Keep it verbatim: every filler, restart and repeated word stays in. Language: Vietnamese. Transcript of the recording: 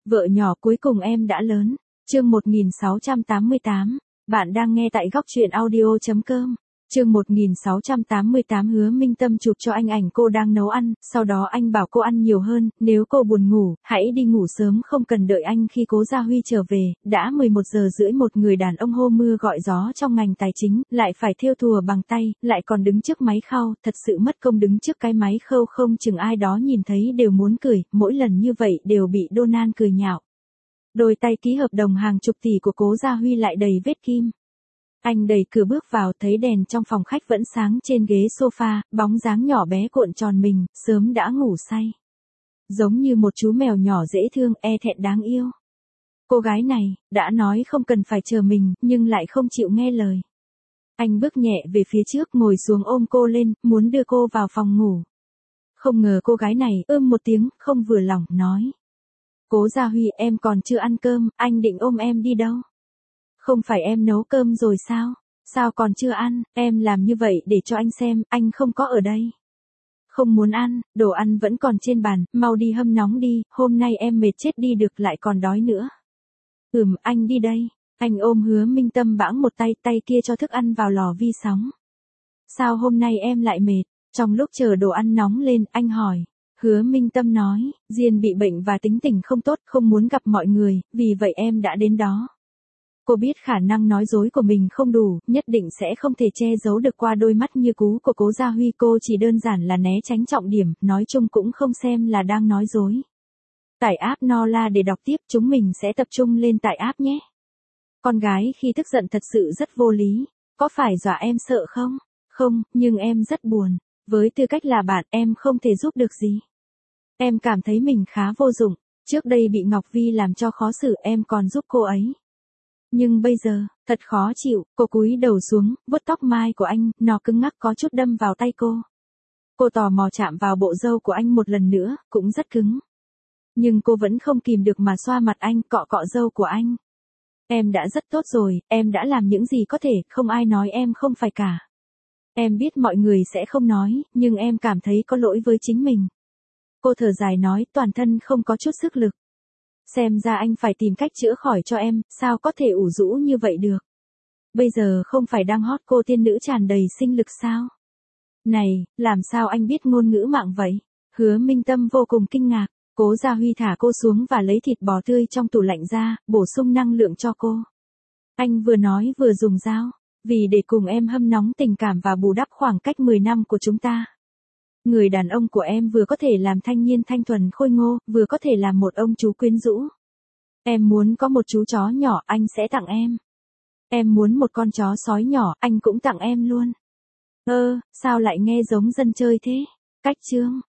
Vợ nhỏ cuối cùng em đã lớn. Chương một nghìn sáu trăm tám mươi tám. Bạn đang nghe tại góc truyện audio chấm com. Chương một nghìn sáu trăm tám mươi tám. Hứa Minh Tâm chụp cho anh ảnh cô đang nấu ăn, sau đó anh bảo cô ăn nhiều hơn, nếu cô buồn ngủ, hãy đi ngủ sớm không cần đợi anh. Khi Cố Gia Huy trở về, đã mười một giờ rưỡi. Một người đàn ông hô mưa gọi gió trong ngành tài chính, lại phải thêu thùa bằng tay, lại còn đứng trước máy khâu, thật sự mất công đứng trước cái máy khâu không chừng ai đó nhìn thấy đều muốn cười, mỗi lần như vậy đều bị Donald cười nhạo. Đôi tay ký hợp đồng hàng chục tỷ của Cố Gia Huy lại đầy vết kim. Anh đẩy cửa bước vào, thấy đèn trong phòng khách vẫn sáng. Trên ghế sofa, bóng dáng nhỏ bé cuộn tròn mình, sớm đã ngủ say. Giống như một chú mèo nhỏ dễ thương, e thẹn đáng yêu. Cô gái này, đã nói không cần phải chờ mình, nhưng lại không chịu nghe lời. Anh bước nhẹ về phía trước, ngồi xuống ôm cô lên, muốn đưa cô vào phòng ngủ. Không ngờ cô gái này, ưm một tiếng, không vừa lòng, nói. Cố Gia Huy, em còn chưa ăn cơm, anh định ôm em đi đâu? Không phải em nấu cơm rồi sao? Sao còn chưa ăn? Em làm như vậy để cho anh xem, anh không có ở đây. Không muốn ăn, đồ ăn vẫn còn trên bàn, mau đi hâm nóng đi, hôm nay em mệt chết đi được lại còn đói nữa. Ừm, anh đi đây. Anh ôm Hứa Minh Tâm bãng một tay, tay kia cho thức ăn vào lò vi sóng. Sao hôm nay em lại mệt? Trong lúc chờ đồ ăn nóng lên, anh hỏi. Hứa Minh Tâm nói, Diên bị bệnh và tính tình không tốt, không muốn gặp mọi người, vì vậy em đã đến đó. Cô biết khả năng nói dối của mình không đủ, nhất định sẽ không thể che giấu được qua đôi mắt như cú của Cố Gia Huy. Cô chỉ đơn giản là né tránh trọng điểm, nói chung cũng không xem là đang nói dối. Tải app Nola để đọc tiếp, chúng mình sẽ tập trung lên tải app nhé. Con gái khi tức giận thật sự rất vô lý, có phải dọa em sợ không? Không, nhưng em rất buồn. Với tư cách là bạn, em không thể giúp được gì. Em cảm thấy mình khá vô dụng, trước đây bị Ngọc Vi làm cho khó xử em còn giúp cô ấy. Nhưng bây giờ, thật khó chịu, cô cúi đầu xuống, vuốt tóc mai của anh, nó cứng ngắc có chút đâm vào tay cô. Cô tò mò chạm vào bộ râu của anh một lần nữa, cũng rất cứng. Nhưng cô vẫn không kìm được mà xoa mặt anh, cọ cọ râu của anh. Em đã rất tốt rồi, em đã làm những gì có thể, không ai nói em không phải cả. Em biết mọi người sẽ không nói, nhưng em cảm thấy có lỗi với chính mình. Cô thở dài nói, toàn thân không có chút sức lực. Xem ra anh phải tìm cách chữa khỏi cho em, sao có thể ủ rũ như vậy được. Bây giờ không phải đang hot cô tiên nữ tràn đầy sinh lực sao? Này, làm sao anh biết ngôn ngữ mạng vậy? Hứa Minh Tâm vô cùng kinh ngạc. Cố Gia Huy thả cô xuống và lấy thịt bò tươi trong tủ lạnh ra, bổ sung năng lượng cho cô. Anh vừa nói vừa dùng dao, vì để cùng em hâm nóng tình cảm và bù đắp khoảng cách mười năm của chúng ta. Người đàn ông của em vừa có thể làm thanh niên thanh thuần khôi ngô, vừa có thể làm một ông chú quyến rũ. Em muốn có một chú chó nhỏ, anh sẽ tặng em. Em muốn một con chó sói nhỏ, anh cũng tặng em luôn. Ơ, sao lại nghe giống dân chơi thế? Cách chương.